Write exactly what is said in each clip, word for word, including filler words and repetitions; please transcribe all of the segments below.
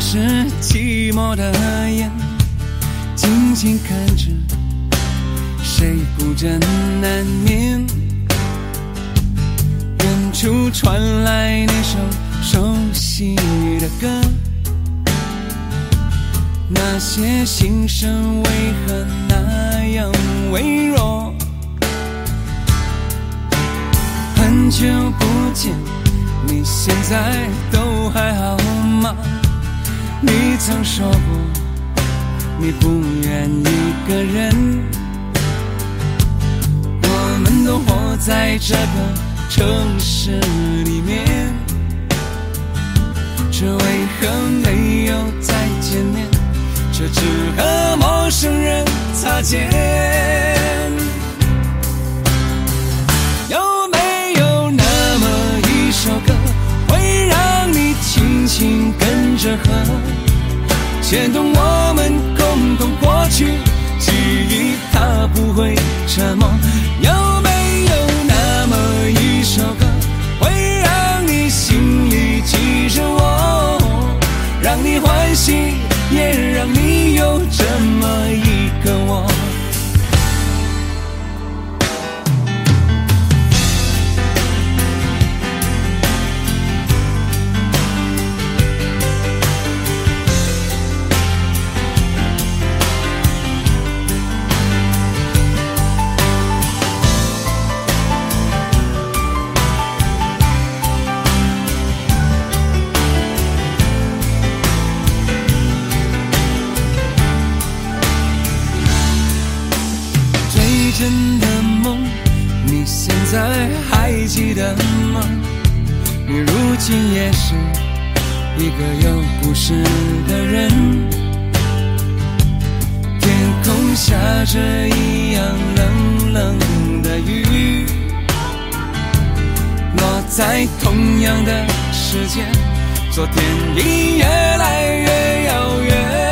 是寂寞的眼，静静看着谁孤枕难眠。远处传来那首熟悉的歌，那些心声为何那样微弱？很久不见，你现在都还好吗？你曾说过你不愿一个人，我们都活在这个城市里面，这为何没有再见面，却只和陌生人擦肩？有没有那么一首歌，会让你轻轻跟着和，牵动我们共同过去，记忆它不会沉默。有没有那么一首歌，会让你心里记着我，让你欢喜，也让你有这么一个我。真的梦，你现在还记得吗？你如今也是一个有故事的人，天空下着一样冷冷的雨，落在同样的时间，昨天已越来越遥远。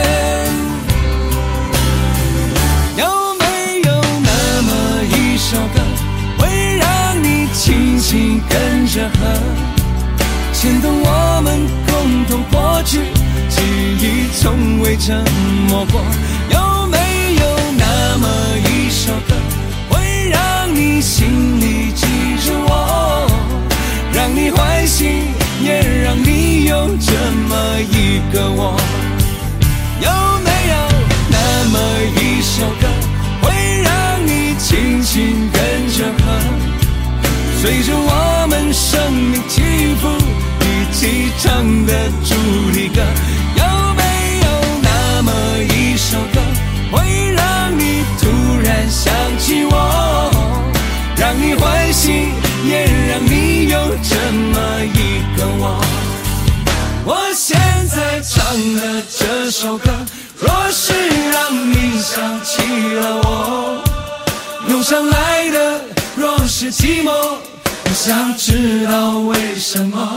轻轻跟着和，牵动我们共同过去，记忆从未沉默过。有没有那么一首歌，会让你心里记着我，让你欢喜，也让你有这么一个我？有没有那么一首歌，会让你轻轻跟着和，随着我们生命起伏一起唱的主题歌？有没有那么一首歌，会让你突然想起我，让你欢喜，也让你有这么一个我？我现在唱的这首歌，若是让你想起了我，涌上来的若是寂寞，我想知道为什么。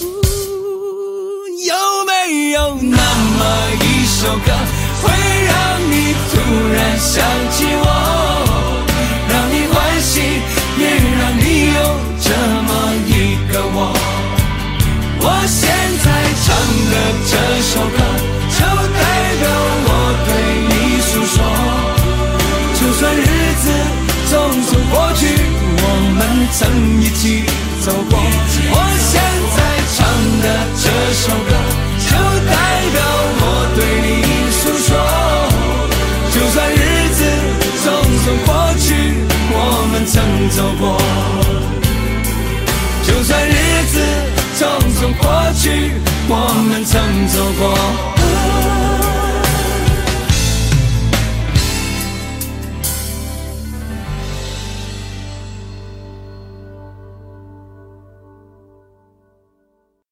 有没有那么一首歌，会让你突然想起我，让你欢喜，也让你有这么一个我？我现在唱的这首歌，就代表我对你诉说，就算日子匆匆过去，我们曾一起走过。我现在唱的这首歌，就代表我对你诉说，就算日子匆匆过去，我们曾走过。就算日子匆匆过去，我们曾走过。